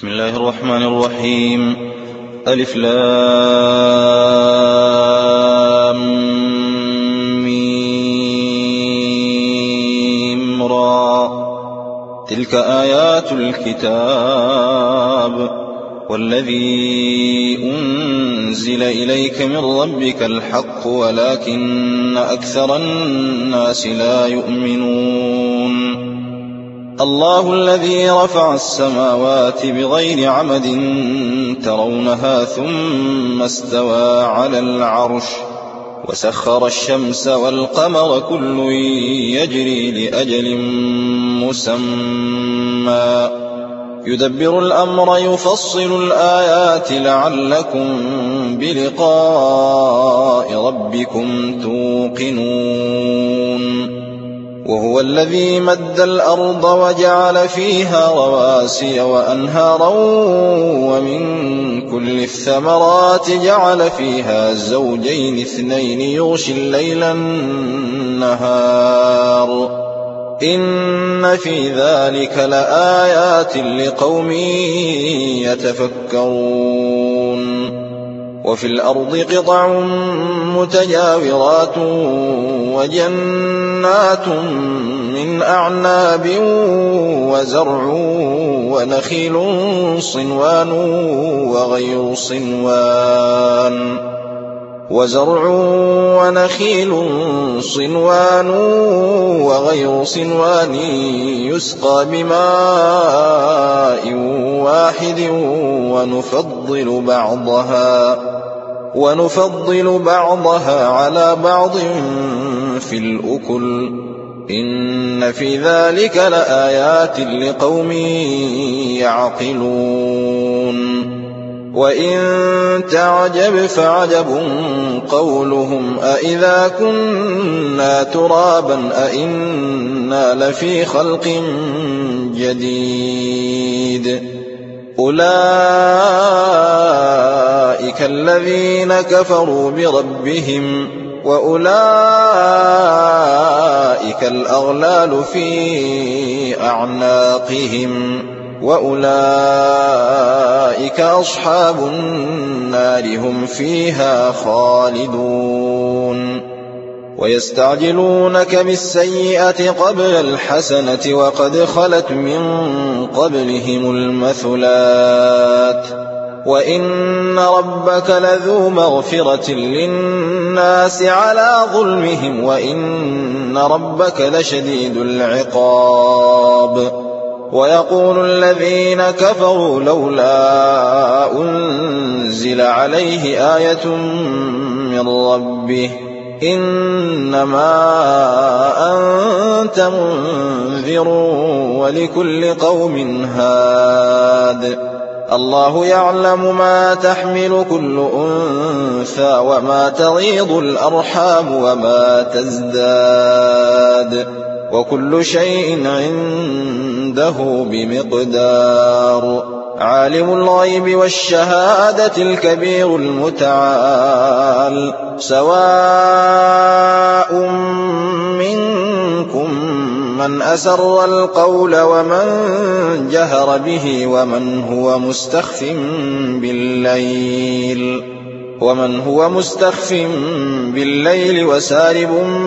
بسم الله الرحمن الرحيم. ألف لام ميم را. تلك آيات الكتاب والذي أنزل إليك من ربك الحق ولكن أكثر الناس لا يؤمنون. الله الذي رفع السماوات بغير عمد ترونها ثم استوى على العرش وسخر الشمس والقمر كل يجري لأجل مسمى يدبر الأمر يفصل الآيات لعلكم بلقاء ربكم توقنون. وهو الذي مد الأرض وجعل فيها رواسي وأنهارا ومن كل الثمرات جعل فيها زوجين اثنين يغشي الليل النهار إن في ذلك لآيات لقوم يتفكرون. وفي الأرض قطع متجاورات وجنات من أعناب وزرع ونخيل صنوان وغير صنوان يسقى بماء واحد ونفضل بعضها على بعض في الأكل إن في ذلك لآيات لقوم يعقلون. وإن تعجب فعجب قولهم أإذا كنا ترابا أإنا لفي خلق جديد أولئك الذين كفروا بربهم وأولئك الأغلال في أعناقهم وأولئك أصحاب النار هم فيها خالدون. ويستعجلونك بالسيئة قبل الحسنة وقد خلت من قبلهم المثلات وإن ربك لذو مغفرة للناس على ظلمهم وإن ربك لشديد العقاب. ويقول الذين كفروا لولا أنزل عليه آية من ربه إنما أنت منذر ولكل قوم هاد. الله يعلم ما تحمل كل أنثى وما تغيض الأرحام وما تزداد وكل شيء عنده بمقدار. عالم الغيب والشهادة الكبير المتعال سواء منكم من أسر القول ومن جهر به ومن هو مستخف بالليل وسارب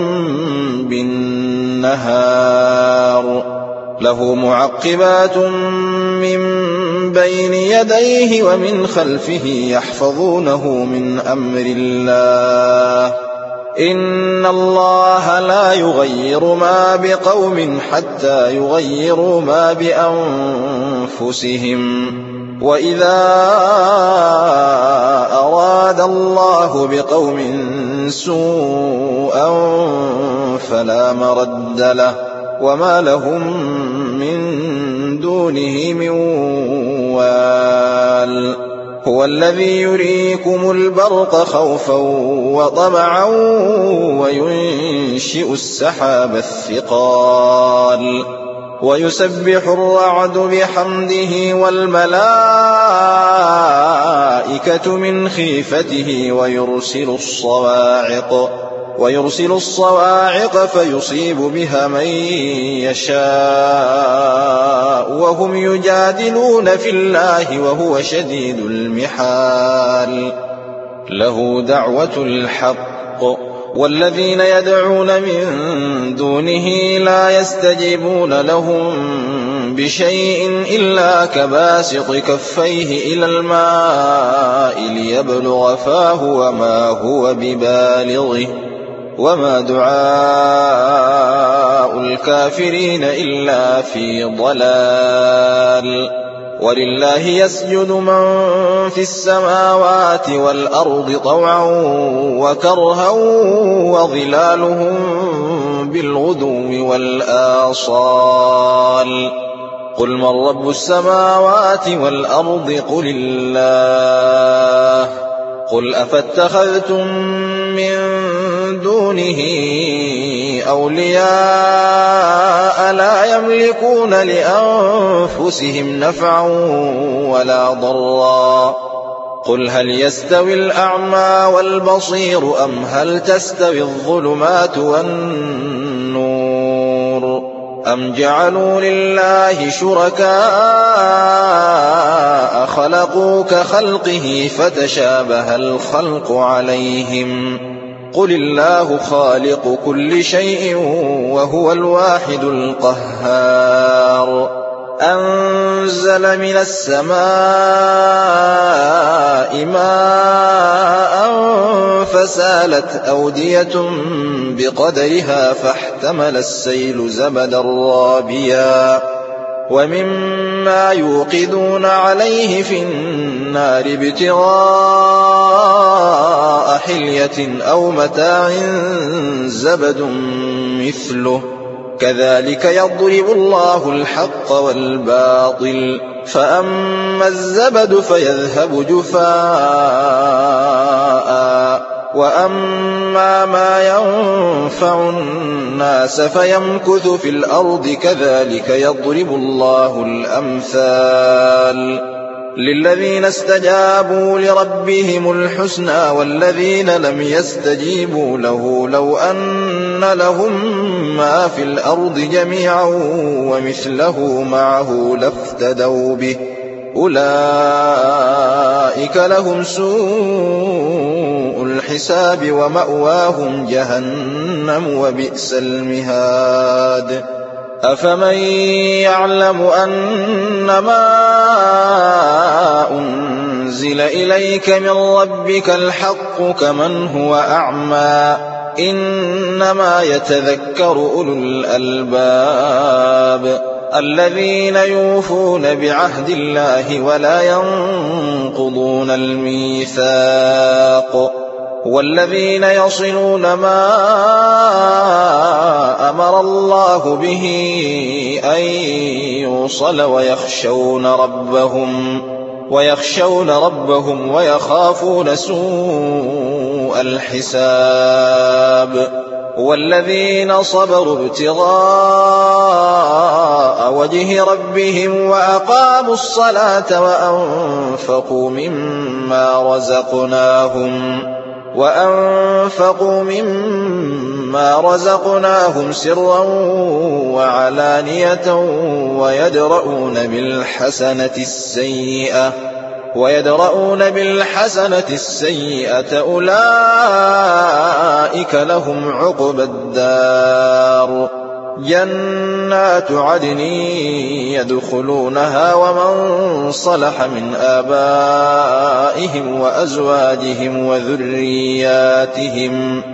بالنهار له معقبات من بين يديه ومن خلفه يحفظونه من أمر الله إن الله لا يغير ما بقوم حتى يغيروا ما بأنفسهم وإذا أراد الله بقوم سوءا فلا مرد له وما لهم من دونه من وال. هو الذي يريكم البرق خوفا وطمعا وينشئ السحاب الثقال ويسبح الرعد بحمده والملائكة من خيفته ويرسل الصواعق ويرسل الصواعق فيصيب بها من يشاء وهم يجادلون في الله وهو شديد المحال له دعوة الحق والذين يدعون من دونه لا يستجيبون لهم بشيء إلا كباسط كفيه إلى الماء ليبلغ فاه وما هو ببالغه وما دعاء الكافرين إلا في ضلال ولله يسجد من في السماوات والأرض طوعا وكرها وظلالهم بالغدو والآصال قل من رب السماوات والأرض قل الله قل أفاتخذتم من دونه أولياء لا يملكون لأنفسهم نفعا ولا ضرا قل هل يستوي الأعمى والبصير أم هل تستوي الظلمات والنور أم جعلوا لله شركاء خلقوا كخلقه فتشابه الخلق عليهم قل الله خالق كل شيء وهو الواحد القهار أنزل من السماء ماء فسالت أودية بقدرها فاحتمل السيل زبدا رابيا ومما يوقدون عليه في النار ابتغاء حلية أو متاع زبد مثله كذلك يضرب الله الحق والباطل فأما الزبد فيذهب جفاء وأما ما ينفع الناس فيمكث في الأرض كذلك يضرب الله الأمثال للذين استجابوا لربهم الحسنى والذين لم يستجيبوا له لو أن لهم ما في الأرض جميعا ومثله معه لافتدوا به أولئك لهم سوء الحساب ومأواهم جهنم وبئس المهاد أفمن يعلم أنما أنزل إليك من ربك الحق كمن هو أعمى إنما يتذكر أولو الألباب الذين يوفون بعهد الله ولا ينقضون الميثاق والذين يصلون ما أمر الله به أن يوصل ويخشون ربهم ويخافون سوء الحساب والذين صبروا ابتغاء وجه ربهم وأقاموا الصلاة وأنفقوا مما رزقناهم سرا وعلانية ويدرؤون بالحسنة السيئة أولئك لهم عقبى الدار جنات عدن يدخلونها ومن صلح من آبائهم وأزواجهم وذرياتهم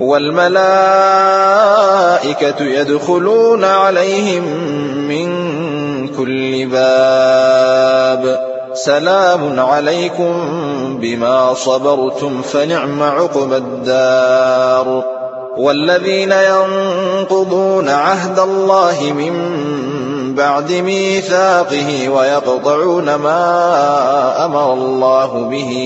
والملائكة يدخلون عليهم من كل باب سلام عليكم بما صبرتم فنعم عقبى الدار والذين ينقضون عهد الله من بعد ميثاقه ويقطعون ما أمر الله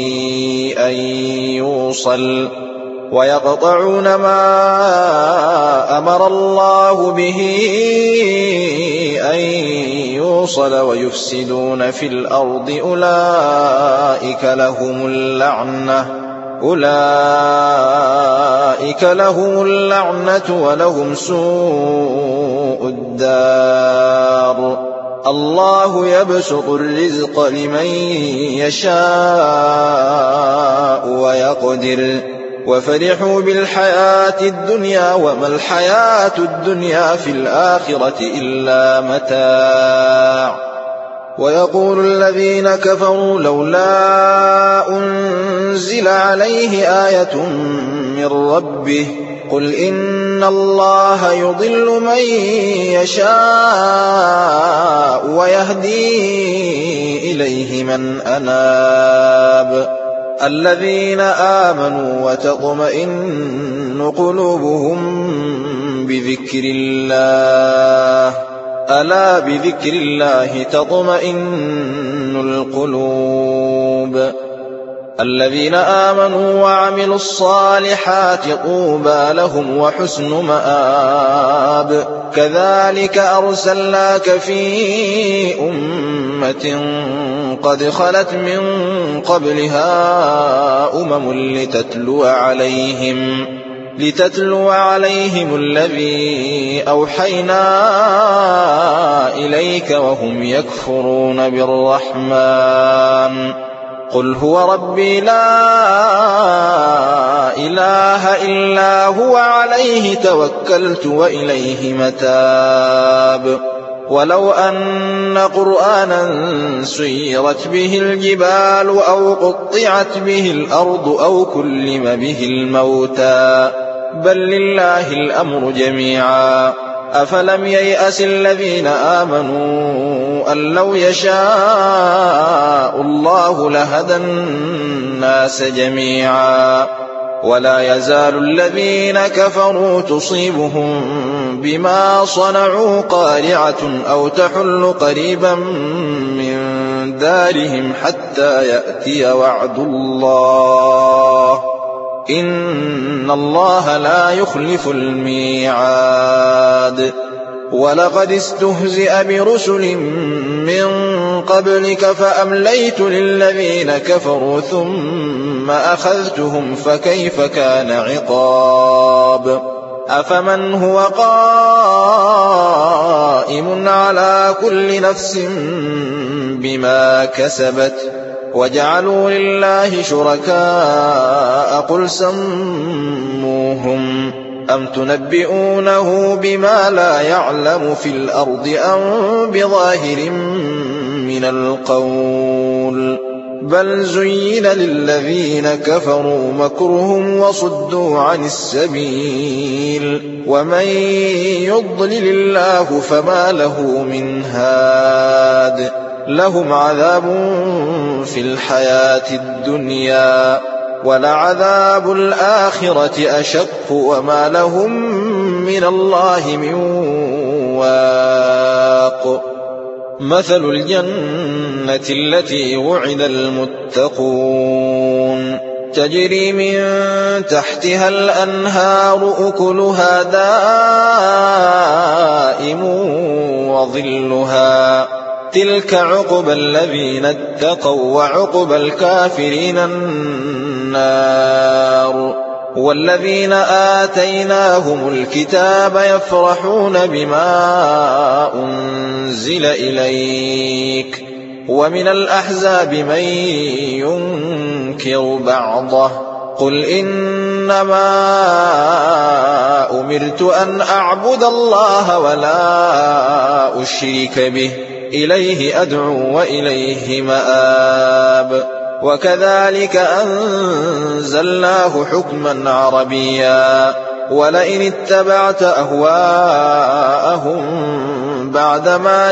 به أن يوصل ويفسدون في الأرض أولئك لهم اللعنة ولهم سوء الدار الله يبسط الرزق لمن يشاء ويقدر وفرحوا بالحياة الدنيا وما الحياة الدنيا في الآخرة إلا متاع ويقول الذين كفروا لولا أنزل عليه آية من ربه قل إن الله يضل من يشاء ويهدي إليه من أناب الذين آمنوا وتطمئن قلوبهم بذكر الله ألا بذكر الله تطمئن القلوب الذين آمنوا وعملوا الصالحات طوبى لهم وحسن مآب كذلك أرسلناك في أمة قد خلت من قبلها لتتلو عليهم الذي أوحينا إليك وهم يكفرون بالرحمن قل هو ربي لا إله إلا هو عليه توكلت وإليه متاب ولو أن قرآنا سيرت به الجبال أو قطعت به الأرض أو كلم به الموتى بل لله الأمر جميعا أفلم ييأس الذين آمنوا أن لو يشاء الله لهدى الناس جميعا ولا يزال الذين كفروا تصيبهم بما صنعوا قارعة أو تحل قريبا من دارهم حتى يأتي وعد الله إن الله لا يخلف الميعاد ولقد استهزئ برسل من قبلك فأمليت للذين كفروا ثم أخذتهم فكيف كان عقاب أفمن هو قائم على كل نفس بما كسبت وجعلوا لله شركاء قل سموهم أم تنبئونه بما لا يعلم في الأرض أم بظاهر من القول بل زين للذين كفروا مكرهم وصدوا عن السبيل ومن يضلل الله فما له من هاد لهم عذاب في الحياة الدنيا ولعذاب الآخرة أشق وما لهم من الله من واق مثل الجنة التي وعد المتقون تجري من تحتها الأنهار أكلها دائم وظلها تلك عقبى الذين اتقوا وعقبى الكافرين النار والذين آتيناهم الكتاب يفرحون بما أنزل إليك ومن الأحزاب من ينكر بعضه قل إنما أمرت أن أعبد الله ولا أشرك به إليه أدعو وإليه مآب وكذلك أنزلناه حكما عربيا ولئن اتبعت أهواءهم بعدما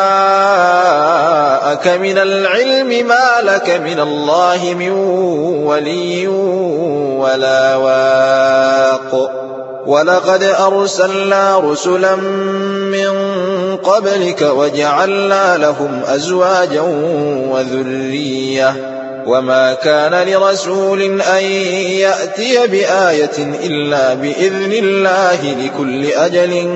جاءك من العلم ما لك من الله من ولي ولا واق ولقد أرسلنا رسلا من قبلك وجعلنا لهم أزواجا وذرية وما كان لرسول أن يأتي بآية إلا بإذن الله لكل أجل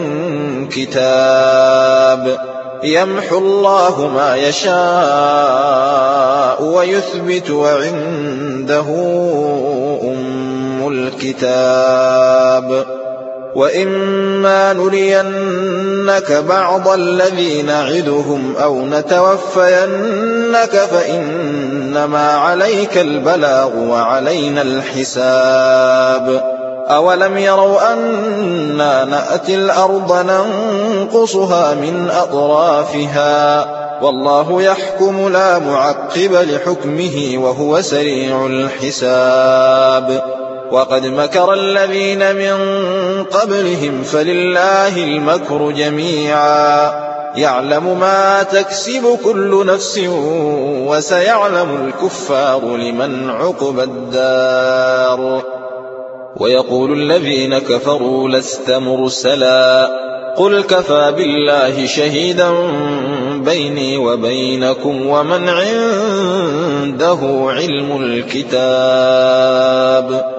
كتاب يمحو الله ما يشاء ويثبت وعنده أم الكتاب وإما نرينك بعض الذي نعدهم أو نتوفينك فإنما عليك البلاغ وعلينا الحساب أولم يروا أنا نأتي الأرض ننقصها من أطرافها والله يحكم لا معقب لحكمه وهو سريع الحساب وقد مكر الذين من قبلهم فلله المكر جميعا يعلم ما تكسب كل نفس وسيعلم الكفار لمن عقبى الدار ويقول الذين كفروا لست مرسلا قل كفى بالله شهيدا بيني وبينكم ومن عنده علم الكتاب